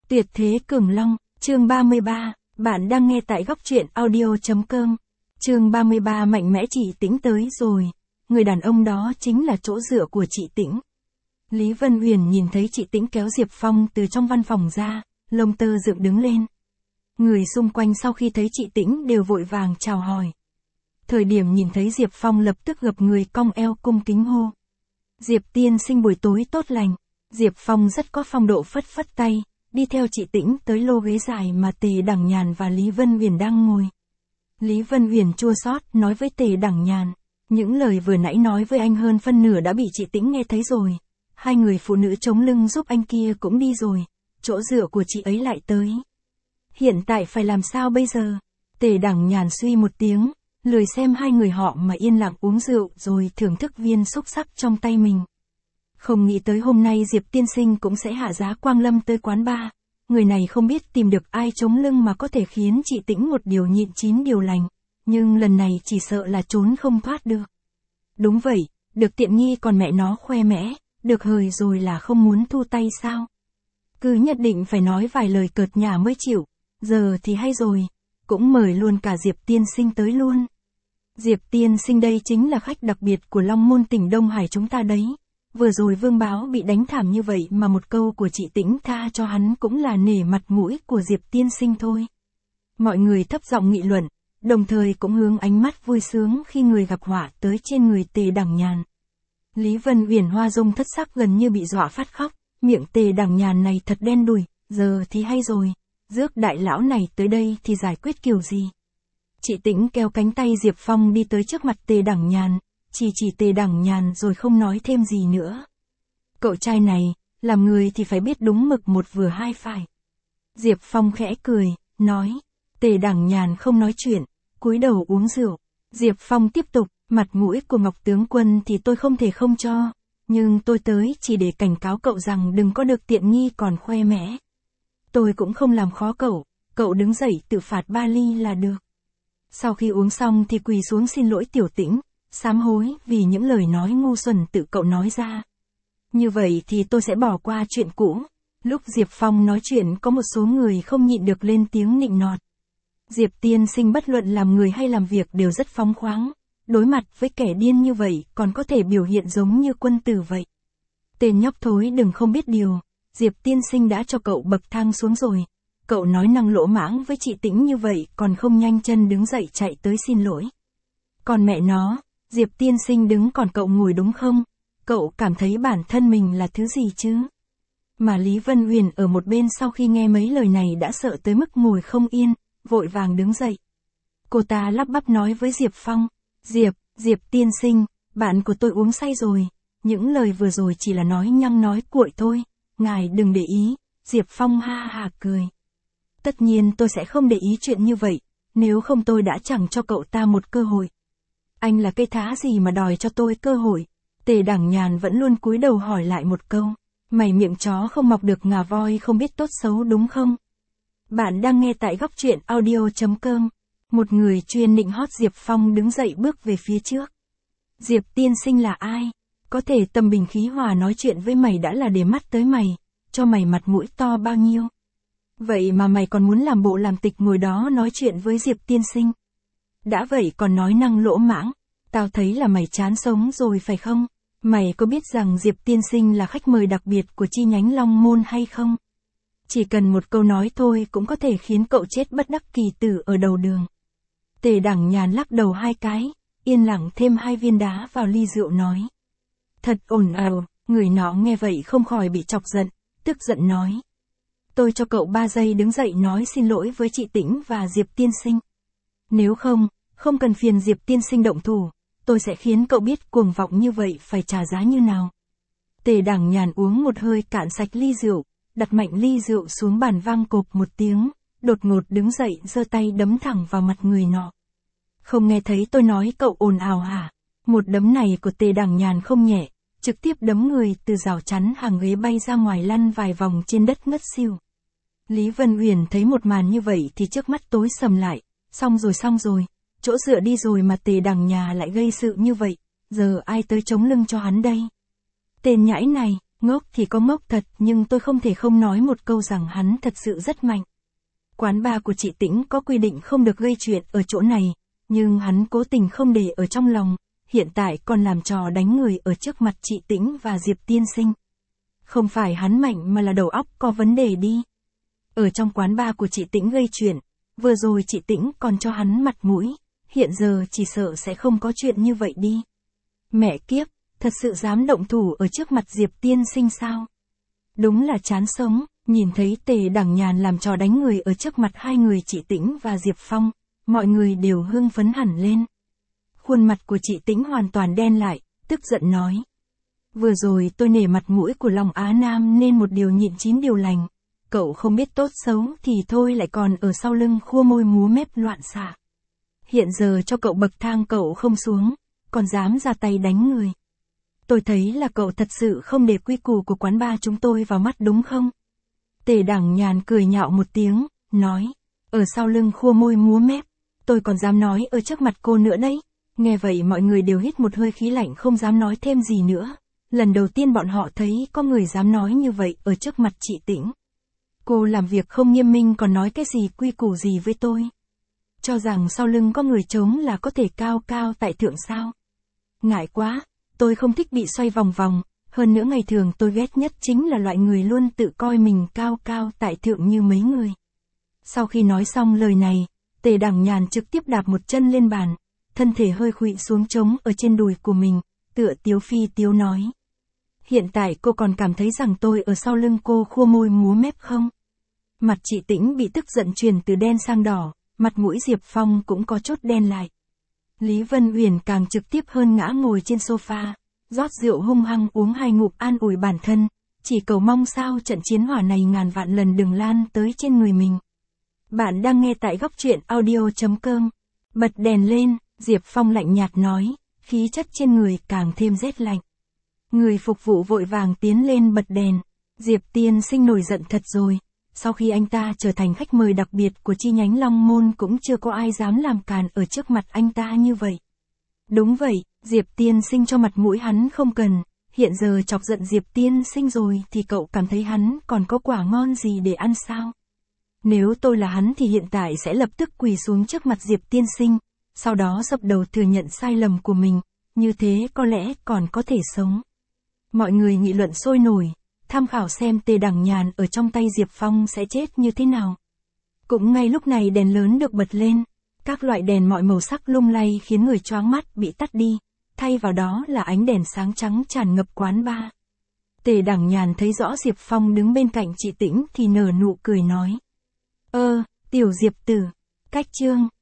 Tuyệt thế cường long, chương 33, bạn đang nghe tại góc truyện audio.com. Chương 33 mạnh mẽ chị Tĩnh tới rồi. Người đàn ông đó chính là chỗ dựa của chị Tĩnh. Lý Vân Huyền nhìn thấy chị Tĩnh kéo Diệp Phong từ trong văn phòng ra, lông tơ dựng đứng lên. Người xung quanh sau khi thấy chị Tĩnh đều vội vàng chào hỏi. Thời điểm nhìn thấy Diệp Phong lập tức gập người cong eo cung kính hô. Diệp tiên sinh buổi tối tốt lành. Diệp Phong rất có phong độ phất phất tay, đi theo chị Tĩnh tới lô ghế dài mà Tề Đằng Nhàn và Lý Vân Huyền đang ngồi. Lý Vân Huyền chua xót nói với Tề Đằng Nhàn, những lời vừa nãy nói với anh hơn phân nửa đã bị chị Tĩnh nghe thấy rồi. Hai người phụ nữ chống lưng giúp anh kia cũng đi rồi, chỗ dựa của chị ấy lại tới. Hiện tại phải làm sao bây giờ? Tề Đằng Nhàn suy một tiếng, lười xem hai người họ mà yên lặng uống rượu rồi thưởng thức viên xúc sắc trong tay mình. Không nghĩ tới hôm nay Diệp tiên sinh cũng sẽ hạ giá Quang Lâm tới quán bar. Người này không biết tìm được ai chống lưng mà có thể khiến chị Tĩnh một điều nhịn chín điều lành. Nhưng lần này chỉ sợ là trốn không thoát được. Đúng vậy, được tiện nghi còn mẹ nó khoe mẽ, được hời rồi là không muốn thu tay sao? Cứ nhất định phải nói vài lời cợt nhả mới chịu. Giờ thì hay rồi, cũng mời luôn cả Diệp tiên sinh tới luôn. Diệp tiên sinh đây chính là khách đặc biệt của Long Môn tỉnh Đông Hải chúng ta đấy. Vừa rồi Vương Báo bị đánh thảm như vậy mà một câu của chị Tĩnh tha cho hắn cũng là nể mặt mũi của Diệp tiên sinh thôi. Mọi người thấp giọng nghị luận, đồng thời cũng hướng ánh mắt vui sướng khi người gặp họa tới trên người Tề Đằng Nhàn. Lý Vân Huyền hoa dung thất sắc gần như bị dọa phát khóc, miệng Tề Đằng Nhàn này thật đen đủi, giờ thì hay rồi, rước đại lão này tới đây thì giải quyết kiểu gì. Chị Tĩnh kéo cánh tay Diệp Phong đi tới trước mặt Tề Đằng Nhàn, chỉ Tề Đằng Nhàn rồi không nói thêm gì nữa. Cậu trai này, làm người thì phải biết đúng mực một vừa hai phải. Diệp Phong khẽ cười, nói. Tề Đằng Nhàn không nói chuyện, cúi đầu uống rượu. Diệp Phong tiếp tục, mặt mũi của Ngọc tướng quân thì tôi không thể không cho, nhưng tôi tới chỉ để cảnh cáo cậu rằng đừng có được tiện nghi còn khoe mẽ. Tôi cũng không làm khó cậu đứng dậy tự phạt 3 ly là được. Sau khi uống xong thì quỳ xuống xin lỗi Tiểu Tĩnh, sám hối vì những lời nói ngu xuẩn tự cậu nói ra. Như vậy thì tôi sẽ bỏ qua chuyện cũ. Lúc Diệp Phong nói chuyện có một số người không nhịn được lên tiếng nịnh nọt. Diệp tiên sinh bất luận làm người hay làm việc đều rất phóng khoáng. Đối mặt với kẻ điên như vậy còn có thể biểu hiện giống như quân tử vậy. Tên nhóc thối đừng không biết điều. Diệp tiên sinh đã cho cậu bậc thang xuống rồi. Cậu nói năng lỗ mãng với chị Tĩnh như vậy còn không nhanh chân đứng dậy chạy tới xin lỗi. Còn mẹ nó, Diệp tiên sinh đứng còn cậu ngồi đúng không? Cậu cảm thấy bản thân mình là thứ gì chứ? Mà Lý Vân Huyền ở một bên sau khi nghe mấy lời này đã sợ tới mức ngồi không yên, vội vàng đứng dậy. Cô ta lắp bắp nói với Diệp Phong, Diệp tiên sinh, bạn của tôi uống say rồi, những lời vừa rồi chỉ là nói nhăng nói cuội thôi, ngài đừng để ý. Diệp Phong ha ha cười. Tất nhiên tôi sẽ không để ý chuyện như vậy, nếu không tôi đã chẳng cho cậu ta một cơ hội. Anh là cây thá gì mà đòi cho tôi cơ hội? Tề Đằng Nhàn vẫn luôn cúi đầu hỏi lại một câu. Mày miệng chó không mọc được ngà voi không biết tốt xấu đúng không? Bạn đang nghe tại góc truyện audio.com. Một người chuyên nịnh hót Diệp Phong đứng dậy bước về phía trước. Diệp tiên sinh là ai? Có thể tâm bình khí hòa nói chuyện với mày đã là để mắt tới mày, cho mày mặt mũi to bao nhiêu. Vậy mà mày còn muốn làm bộ làm tịch ngồi đó nói chuyện với Diệp tiên sinh. Đã vậy còn nói năng lỗ mãng, tao thấy là mày chán sống rồi phải không? Mày có biết rằng Diệp tiên sinh là khách mời đặc biệt của chi nhánh Long Môn hay không? Chỉ cần một câu nói thôi cũng có thể khiến cậu chết bất đắc kỳ tử ở đầu đường. Tề Đằng Nhàn lắc đầu 2 cái, yên lặng thêm 2 viên đá vào ly rượu nói. Thật ồn ào, người nọ nghe vậy không khỏi bị chọc giận, tức giận nói. Tôi cho cậu 3 giây đứng dậy nói xin lỗi với chị Tĩnh và Diệp tiên sinh. Nếu không cần phiền Diệp tiên sinh động thủ, tôi sẽ khiến cậu biết cuồng vọng như vậy phải trả giá như nào. Tề Đằng Nhàn uống một hơi cạn sạch ly rượu, đặt mạnh ly rượu xuống bàn vang cộp một tiếng, đột ngột đứng dậy giơ tay đấm thẳng vào mặt người nọ. Không nghe thấy tôi nói cậu ồn ào hả? Một đấm này của Tề Đằng Nhàn không nhẹ, trực tiếp đấm người từ rào chắn hàng ghế bay ra ngoài lăn vài vòng trên đất ngất xỉu. Lý Vân Huyền thấy một màn như vậy thì trước mắt tối sầm lại, xong rồi, chỗ dựa đi rồi mà Tề Đằng Nhàn lại gây sự như vậy, giờ ai tới chống lưng cho hắn đây? Tên nhãi này, Ngốc thì có ngốc thật, nhưng tôi không thể không nói một câu rằng hắn thật sự rất mạnh. Quán bar của chị Tĩnh có quy định không được gây chuyện ở chỗ này, nhưng hắn cố tình không để ở trong lòng, hiện tại còn làm trò đánh người ở trước mặt chị Tĩnh và Diệp tiên sinh. Không phải hắn mạnh mà là đầu óc có vấn đề đi. Ở trong quán bar của chị Tĩnh gây chuyện, vừa rồi chị Tĩnh còn cho hắn mặt mũi, hiện giờ chỉ sợ sẽ không có chuyện như vậy đi. Mẹ kiếp, thật sự dám động thủ ở trước mặt Diệp tiên sinh sao? Đúng là chán sống, nhìn thấy Tề Đằng Nhàn làm trò đánh người ở trước mặt hai người chị Tĩnh và Diệp Phong, mọi người đều hưng phấn hẳn lên. Khuôn mặt của chị Tĩnh hoàn toàn đen lại, tức giận nói. Vừa rồi tôi nể mặt mũi của Long Á Nam nên một điều nhịn 9 điều lành. Cậu không biết tốt xấu thì thôi lại còn ở sau lưng khua môi múa mép loạn xạ. Hiện giờ cho cậu bậc thang cậu không xuống, còn dám ra tay đánh người. Tôi thấy là cậu thật sự không để quy củ của quán bar chúng tôi vào mắt đúng không? Tề Đằng Nhàn cười nhạo một tiếng, nói. Ở sau lưng khua môi múa mép, tôi còn dám nói ở trước mặt cô nữa đấy. Nghe vậy mọi người đều hít một hơi khí lạnh không dám nói thêm gì nữa. Lần đầu tiên bọn họ thấy có người dám nói như vậy ở trước mặt chị Tĩnh. Cô làm việc không nghiêm minh còn nói cái gì quy củ gì với tôi. Cho rằng sau lưng có người trống là có thể cao cao tại thượng sao. Ngại quá, tôi không thích bị xoay vòng vòng, hơn nữa ngày thường tôi ghét nhất chính là loại người luôn tự coi mình cao cao tại thượng như mấy người. Sau khi nói xong lời này, Tề Đằng Nhàn trực tiếp đạp một chân lên bàn, thân thể hơi khuỵu xuống trống ở trên đùi của mình, tựa tiếu phi tiếu nói. Hiện tại cô còn cảm thấy rằng tôi ở sau lưng cô khua môi múa mép không? Mặt chị Tĩnh bị tức giận chuyển từ đen sang đỏ, mặt mũi Diệp Phong cũng có chốt đen lại. Lý Vân Uyển càng trực tiếp hơn ngã ngồi trên sofa, rót rượu hung hăng uống 2 ngụm an ủi bản thân, chỉ cầu mong sao trận chiến hỏa này ngàn vạn lần đừng lan tới trên người mình. Bạn đang nghe tại góc truyện audio.com. Bật đèn lên, Diệp Phong lạnh nhạt nói, khí chất trên người càng thêm rét lạnh. Người phục vụ vội vàng tiến lên bật đèn. Diệp tiên sinh nổi giận thật rồi. Sau khi anh ta trở thành khách mời đặc biệt của chi nhánh Long Môn cũng chưa có ai dám làm càn ở trước mặt anh ta như vậy. Đúng vậy, Diệp tiên sinh cho mặt mũi hắn không cần. Hiện giờ chọc giận Diệp tiên sinh rồi thì cậu cảm thấy hắn còn có quả ngon gì để ăn sao? Nếu tôi là hắn thì hiện tại sẽ lập tức quỳ xuống trước mặt Diệp tiên sinh, sau đó dập đầu thừa nhận sai lầm của mình, như thế có lẽ còn có thể sống. Mọi người nghị luận sôi nổi, tham khảo xem Tề Đằng Nhàn ở trong tay Diệp Phong sẽ chết như thế nào. Cũng ngay lúc này đèn lớn được bật lên, các loại đèn mọi màu sắc lung lay khiến người choáng mắt bị tắt đi, thay vào đó là ánh đèn sáng trắng tràn ngập quán bar. Tề Đằng Nhàn thấy rõ Diệp Phong đứng bên cạnh chị Tĩnh thì nở nụ cười nói. Tiểu Diệp tử, cách chương.